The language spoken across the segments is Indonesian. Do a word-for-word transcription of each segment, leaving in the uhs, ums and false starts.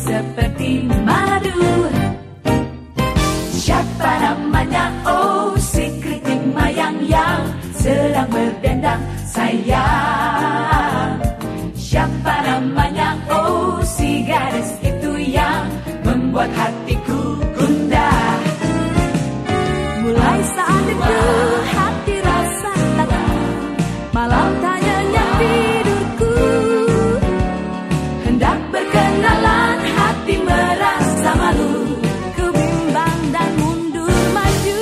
seperti madu. Siapa namanya? Oh, si keriting mayang yang sedang berdendang sayang. Siapa namanya? Oh, si gadis itu yang membuat hatiku gundah. Mulai saat itu hati rasa takut, malam tanya nyenyak tidurku. Hendak berkenalan hati merasa malu, ku bimbang dan mundur maju.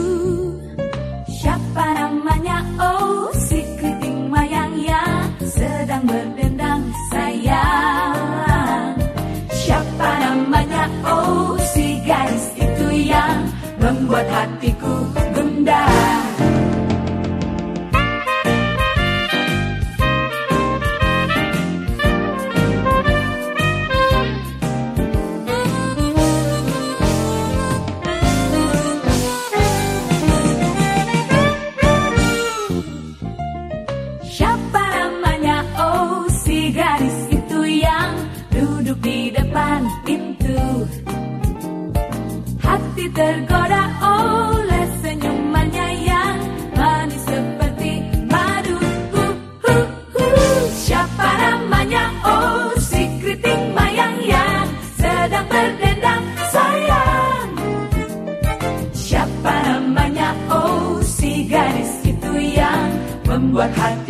Siapa namanya? Oh, si keriting mayang yang sedang berdendang sayang. Siapa namanya? Oh, si gadis itu yang membuat hatiku gundah. Siapa namanya? Oh, si gadis itu yang duduk di depan pintu. Hati tergoda oleh senyumannya yang manis seperti madu. Uh, uh, uh. Siapa namanya? Oh, si keriting mayang yang sedang berdendang sayang. Siapa namanya? Oh, si gadis itu yang membuat hati